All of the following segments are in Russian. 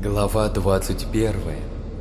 Глава 21.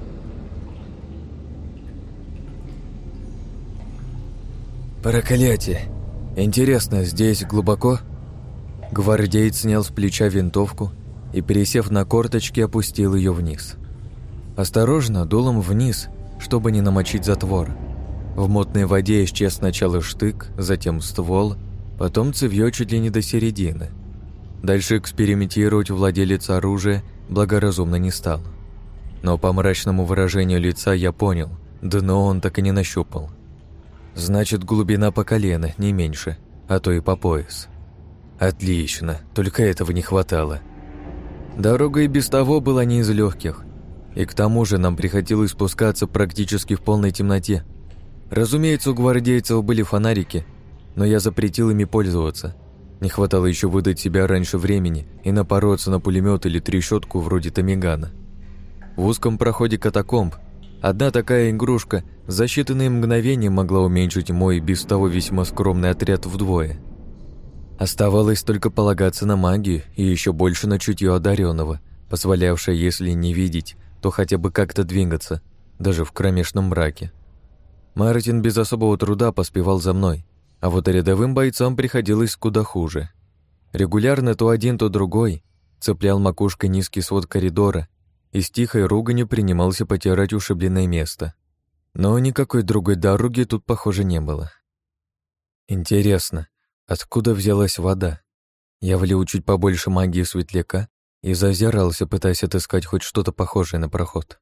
Проклятие! Интересно, здесь глубоко? Гвардеец снял с плеча винтовку и, пересев на корточки, опустил ее вниз. Осторожно, дулом вниз, чтобы не намочить затвор. В мутной воде исчез сначала штык, затем ствол, потом цевьё чуть ли не до середины. Дальше экспериментировать владелец оружия благоразумно не стал. Но по мрачному выражению лица я понял, дно он так и не нащупал. Значит, глубина по колено, не меньше, а то и по пояс. Отлично, только этого не хватало. Дорога и без того была не из легких, и к тому же нам приходилось спускаться практически в полной темноте. Разумеется, у гвардейцев были фонарики, но я запретил ими пользоваться. Не хватало еще выдать себя раньше времени и напороться на пулемет или трещотку вроде томигана. В узком проходе катакомб одна такая игрушка за считанные мгновения могла уменьшить мой без того весьма скромный отряд вдвое. Оставалось только полагаться на магию и еще больше на чутье одаренного, позволявшее, если не видеть, то хотя бы как-то двигаться, даже в кромешном мраке. Мартин без особого труда поспевал за мной, а вот рядовым бойцам приходилось куда хуже. Регулярно то один, то другой цеплял макушкой низкий свод коридора и с тихой руганью принимался потирать ушибленное место. Но никакой другой дороги тут, похоже, не было. Интересно, откуда взялась вода? Я влил чуть побольше магии светляка и зазирался, пытаясь отыскать хоть что-то похожее на проход.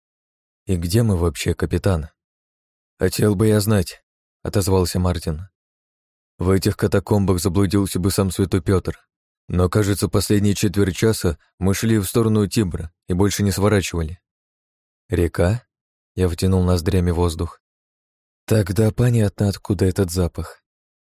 «И где мы вообще, капитан?» «Хотел бы я знать», — отозвался Мартин. «В этих катакомбах заблудился бы сам святой Пётр. Но, кажется, последние четверть часа мы шли в сторону Тибра и больше не сворачивали». «Река?» — я втянул ноздрями воздух. «Тогда понятно, откуда этот запах».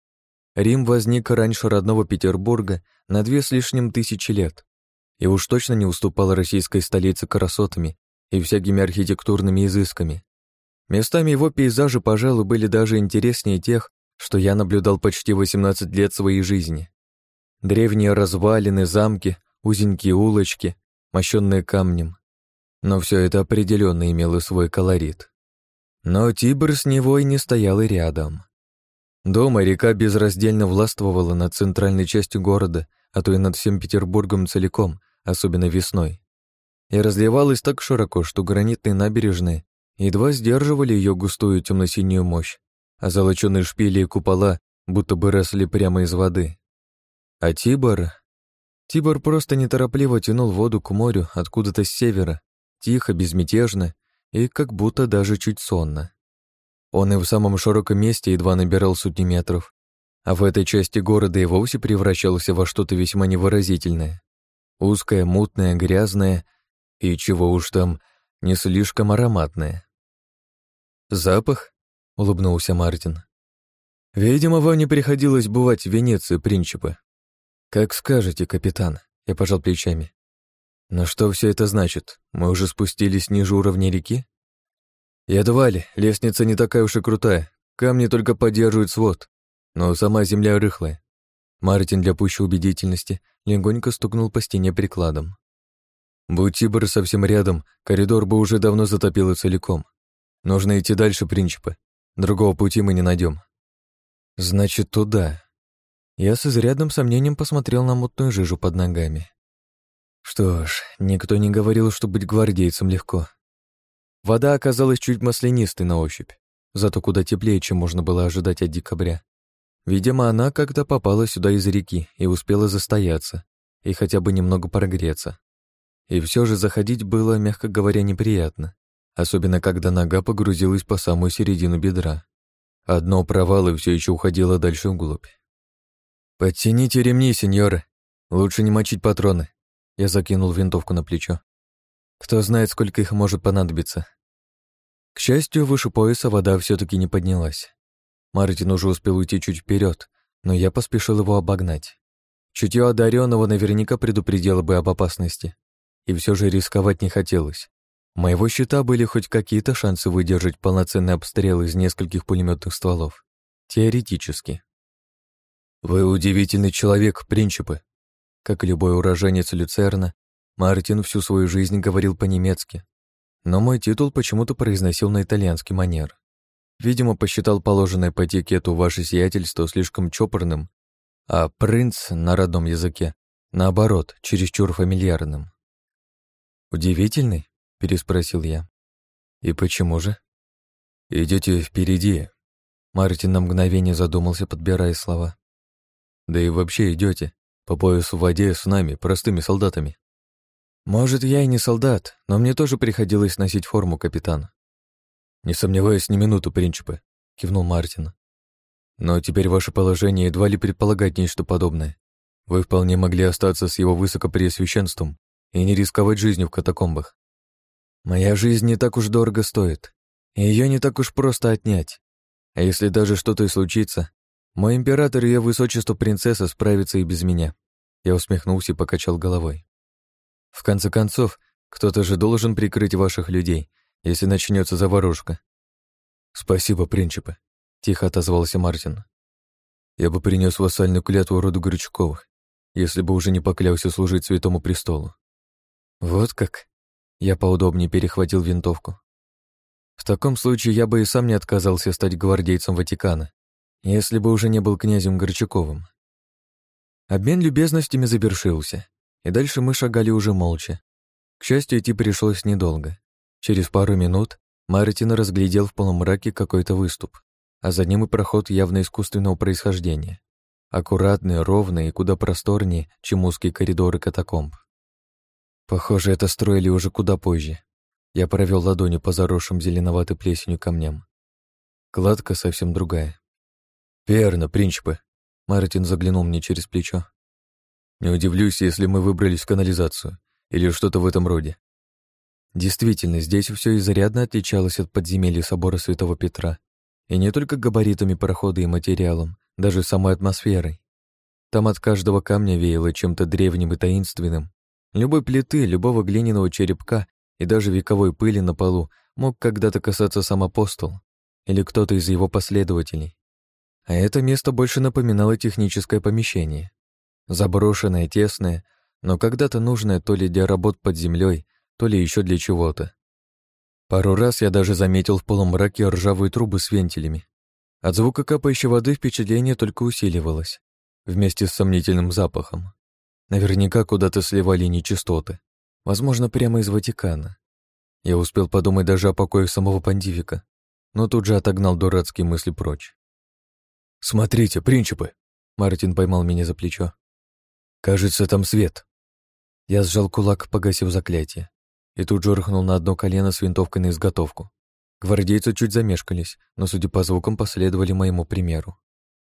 Рим возник раньше родного Петербурга на 2 с лишним тысячи лет и уж точно не уступал российской столице красотами и всякими архитектурными изысками. Местами его пейзажи, пожалуй, были даже интереснее тех, что я наблюдал почти 18 лет своей жизни. Древние развалины, замки, узенькие улочки, мощенные камнем. Но все это определенно имело свой колорит. Но Тибр с Невой не стоял и рядом. Дома река безраздельно властвовала над центральной частью города, а то и над всем Петербургом целиком, особенно весной. И разливалась так широко, что гранитные набережные едва сдерживали ее густую темно-синюю мощь, а золочёные шпили и купола будто бы росли прямо из воды. А Тибр просто неторопливо тянул воду к морю откуда-то с севера, тихо, безмятежно и как будто даже чуть сонно. Он и в самом широком месте едва набирал сотни метров, а в этой части города и вовсе превращался во что-то весьма невыразительное. Узкое, мутное, грязное и, чего уж там, не слишком ароматное. «Запах?» — улыбнулся Мартин. «Видимо, вам не приходилось бывать в Венеции, принципы». «Как скажете, капитан», — я пожал плечами. «Но что все это значит? Мы уже спустились ниже уровня реки?» «Едва ли, лестница не такая уж и крутая, камни только поддерживают свод, но сама земля рыхлая». Мартин для пущей убедительности легонько стукнул по стене прикладом. «Будь Тибр совсем рядом, коридор бы уже давно затопило целиком. Нужно идти дальше, принципы. Другого пути мы не найдем». «Значит, туда». Я с изрядным сомнением посмотрел на мутную жижу под ногами. Что ж, никто не говорил, что быть гвардейцем легко. Вода оказалась чуть маслянистой на ощупь, зато куда теплее, чем можно было ожидать от декабря. Видимо, она как-то попала сюда из реки и успела застояться, и хотя бы немного прогреться. И все же заходить было, мягко говоря, неприятно, особенно когда нога погрузилась по самую середину бедра. Одно провал и все еще уходило дальше вглубь. «Подтяните ремни, сеньоры. Лучше не мочить патроны». Я закинул винтовку на плечо. Кто знает, сколько их может понадобиться. К счастью, выше пояса вода все-таки не поднялась. Мартин уже успел уйти чуть вперед, но я поспешил его обогнать. Чутье одаренного наверняка предупредило бы об опасности. И все же рисковать не хотелось. У моего щита были хоть какие-то шансы выдержать полноценный обстрел из нескольких пулеметных стволов. Теоретически. «Вы удивительный человек, принципы». Как и любой уроженец Люцерна, Мартин всю свою жизнь говорил по-немецки, но мой титул почему-то произносил на итальянский манер. Видимо, посчитал положенное по этикету ваше сиятельство слишком чопорным, а принц на родном языке, наоборот, чересчур фамильярным. «Удивительный?» — переспросил я. «И почему же?» «Идете впереди». Мартин на мгновение задумался, подбирая слова. «Да и вообще идете по пояс в воде с нами, простыми солдатами». «Может, я и не солдат, но мне тоже приходилось носить форму, капитан». «Не сомневаюсь ни минуту, принципы», — кивнул Мартин. «Но теперь ваше положение едва ли предполагает нечто подобное. Вы вполне могли остаться с его высокопреосвященством и не рисковать жизнью в катакомбах. Моя жизнь не так уж дорого стоит, и ее не так уж просто отнять. А если даже что-то и случится, мой император и ее высочество принцесса справится и без меня». Я усмехнулся и покачал головой. «В конце концов, кто-то же должен прикрыть ваших людей, если начнется заварушка». «Спасибо, принципы», — тихо отозвался Мартин. «Я бы принес вассальную клятву роду Горчаковых, если бы уже не поклялся служить Святому Престолу». «Вот как?» — я поудобнее перехватил винтовку. «В таком случае я бы и сам не отказался стать гвардейцем Ватикана, если бы уже не был князем Горчаковым». Обмен любезностями завершился, и дальше мы шагали уже молча. К счастью, идти пришлось недолго. Через пару минут Мартин разглядел в полумраке какой-то выступ, а за ним и проход явно искусственного происхождения. Аккуратный, ровный и куда просторнее, чем узкие коридоры катакомб. Похоже, это строили уже куда позже. Я провел ладонью по заросшим зеленоватой плесенью камням. Кладка совсем другая. «Верно, принципы», — Мартин заглянул мне через плечо. «Не удивлюсь, если мы выбрались в канализацию или что-то в этом роде». Действительно, здесь все изрядно отличалось от подземелья собора Святого Петра. И не только габаритами прохода и материалом, даже самой атмосферой. Там от каждого камня веяло чем-то древним и таинственным. Любой плиты, любого глиняного черепка и даже вековой пыли на полу мог когда-то касаться сам апостол или кто-то из его последователей. А это место больше напоминало техническое помещение. Заброшенное, тесное, но когда-то нужное то ли для работ под землей, то ли еще для чего-то. Пару раз я даже заметил в полумраке ржавые трубы с вентилями. От звука капающей воды впечатление только усиливалось, вместе с сомнительным запахом. Наверняка куда-то сливали нечистоты, возможно, прямо из Ватикана. Я успел подумать даже о покое самого понтифика, но тут же отогнал дурацкие мысли прочь. «Смотрите, принципы!» Мартин поймал меня за плечо. «Кажется, там свет». Я сжал кулак, погасив заклятие, и тут же рухнул на одно колено с винтовкой на изготовку. Гвардейцы чуть замешкались, но, судя по звукам, последовали моему примеру.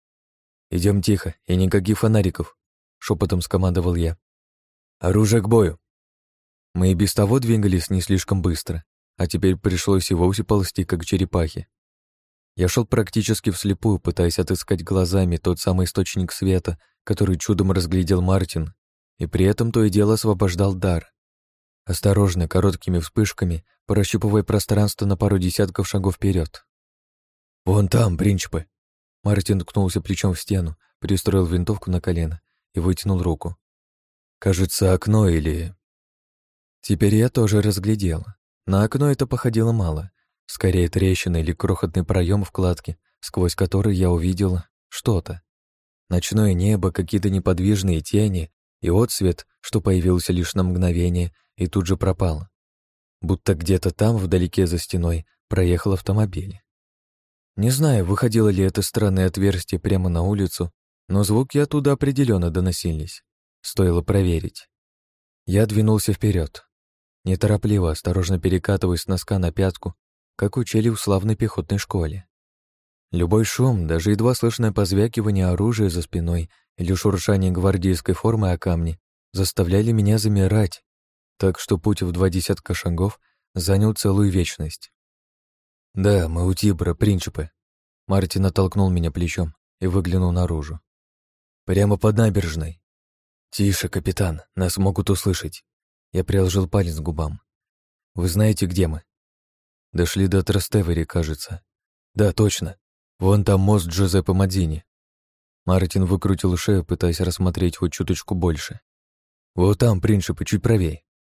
«Идем тихо, и никаких фонариков», — шепотом скомандовал я. «Оружие к бою!» Мы и без того двигались не слишком быстро, а теперь пришлось и вовсе ползти, как черепахи. Я шел практически вслепую, пытаясь отыскать глазами тот самый источник света, который чудом разглядел Мартин, и при этом то и дело освобождал дар. Осторожно, короткими вспышками, прощупывая пространство на пару десятков шагов вперед. «Вон там, принципы!» Мартин ткнулся плечом в стену, пристроил винтовку на колено и вытянул руку. «Кажется, окно или...» Теперь я тоже разглядел. На окно это походило мало. Скорее, трещина или крохотный проем в кладке, сквозь который я увидел что-то. Ночное небо, какие-то неподвижные тени и отсвет, что появился лишь на мгновение и тут же пропал. Будто где-то там, вдалеке за стеной, проехал автомобиль. Не знаю, выходило ли это странное отверстие прямо на улицу, но звуки оттуда определенно доносились. Стоило проверить. Я двинулся вперед, неторопливо, осторожно перекатываясь с носка на пятку, как учили в славной пехотной школе. Любой шум, даже едва слышное позвякивание оружия за спиной или шуршание гвардейской формы о камни заставляли меня замирать, так что путь в 20 шагов занял целую вечность. «Да, мы у Тибра, принципы». Мартин оттолкнул меня плечом и выглянул наружу. «Прямо под набережной». «Тише, капитан, нас могут услышать». Я приложил палец к губам. «Вы знаете, где мы?» «Дошли до Трастевери, кажется». «Да, точно. Вон там мост Джузеппе Мадзини». Мартин выкрутил шею, пытаясь рассмотреть хоть чуточку больше. «Вот там, принципы, чуть правее».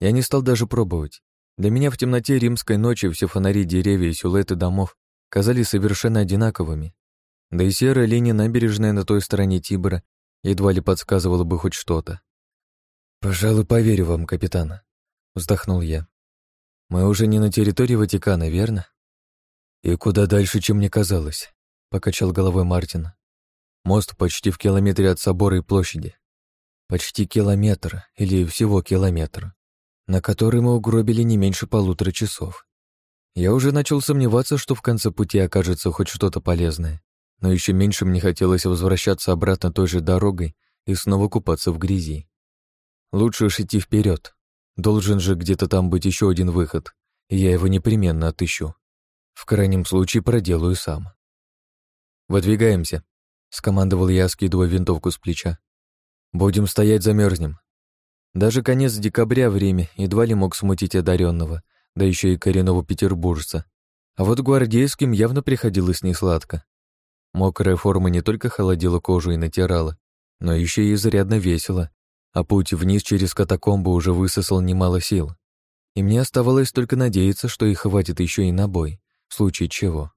Я не стал даже пробовать. Для меня в темноте римской ночи все фонари, деревья и силуэты домов казались совершенно одинаковыми. Да и серая линия набережной на той стороне Тибра едва ли подсказывала бы хоть что-то. «Пожалуй, поверю вам, капитан», — вздохнул я. «Мы уже не на территории Ватикана, верно?» «И куда дальше, чем мне казалось», — покачал головой Мартин. «Мост почти в километре от собора и площади. Почти километр, или всего километр, на который мы угробили не меньше 1,5 часов. Я уже начал сомневаться, что в конце пути окажется хоть что-то полезное, но еще меньше мне хотелось возвращаться обратно той же дорогой и снова купаться в грязи. Лучше уж идти вперед. Должен же где-то там быть еще один выход, и я его непременно отыщу. В крайнем случае проделаю сам. «Выдвигаемся», — скомандовал я, скидывая винтовку с плеча. «Будем стоять, замерзнем». Даже конец декабря в Риме едва ли мог смутить одаренного, да еще и коренного петербуржца. А вот гвардейским явно приходилось несладко. Мокрая форма не только холодила кожу и натирала, но еще и изрядно весила, а путь вниз через катакомбы уже высосал немало сил. И мне оставалось только надеяться, что их хватит еще и на бой, в случае чего.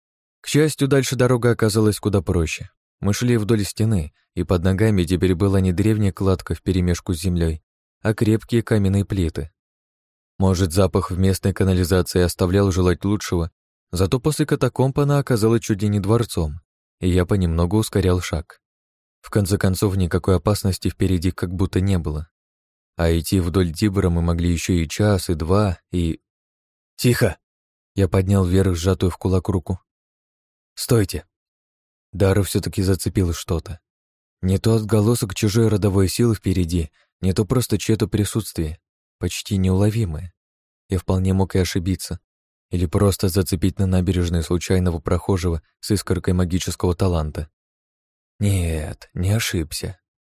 К счастью, дальше дорога оказалась куда проще. Мы шли вдоль стены, и под ногами теперь была не древняя кладка вперемешку с землей, а крепкие каменные плиты. Может, запах в местной канализации оставлял желать лучшего, зато после катакомб она оказалась чуть ли не дворцом, и я понемногу ускорял шаг. В конце концов, никакой опасности впереди как будто не было. А идти вдоль Тибра мы могли еще и час, и два, и... «Тихо!» Я поднял вверх сжатую в кулак руку. «Стойте!» Дара все-таки зацепила что-то. Не то отголосок чужой родовой силы впереди, не то просто чье-то присутствие, почти неуловимое. Я вполне мог и ошибиться. Или просто зацепить на набережной случайного прохожего с искоркой магического таланта. Нет, не ошибся.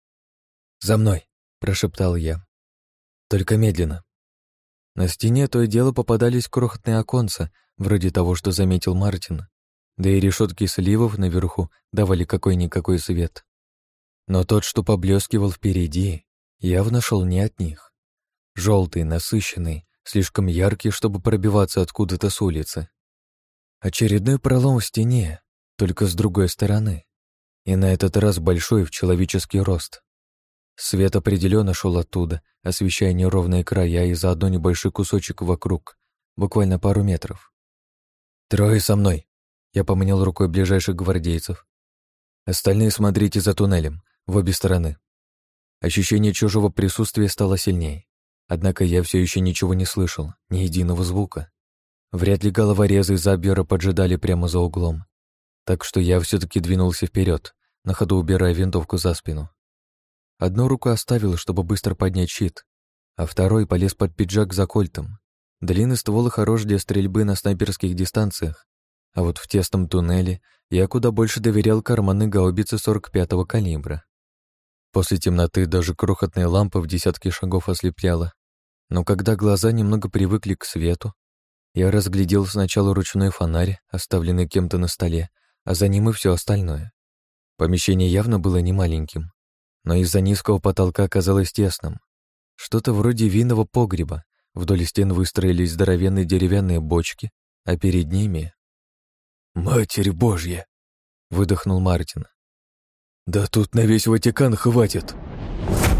«За мной!» — прошептал я. «Только медленно». На стене то и дело попадались крохотные оконца, вроде того, что заметил Мартин, да и решетки сливов наверху давали какой-никакой свет. Но тот, что поблескивал впереди, явно шел не от них. Желтый, насыщенный, слишком яркий, чтобы пробиваться откуда-то с улицы. Очередной пролом в стене, только с другой стороны. И на этот раз большой в человеческий рост. Свет определенно шел оттуда, освещая неровные края и заодно небольшой кусочек вокруг, буквально пару метров. «Трое со мной!» Я поманил рукой ближайших гвардейцев. «Остальные смотрите за туннелем, в обе стороны». Ощущение чужого присутствия стало сильнее. Однако я все еще ничего не слышал, ни единого звука. Вряд ли головорезы из Абвера поджидали прямо за углом. Так что я все-таки двинулся вперед, на ходу убирая винтовку за спину. Одну руку оставил, чтобы быстро поднять щит, а второй полез под пиджак за кольтом. Длинный ствол хорош для стрельбы на снайперских дистанциях, а вот в тесном туннеле я куда больше доверял карманной гаубице 45-го калибра. После темноты даже крохотная лампа в десятки шагов ослепляла, но когда глаза немного привыкли к свету, я разглядел сначала ручной фонарь, оставленный кем-то на столе, а за ним и все остальное. Помещение явно было немаленьким, но из-за низкого потолка оказалось тесным. Что-то вроде винного погреба, вдоль стен выстроились здоровенные деревянные бочки, а перед ними... «Матерь Божья!» — выдохнул Мартин. «Да тут на весь Ватикан хватит!»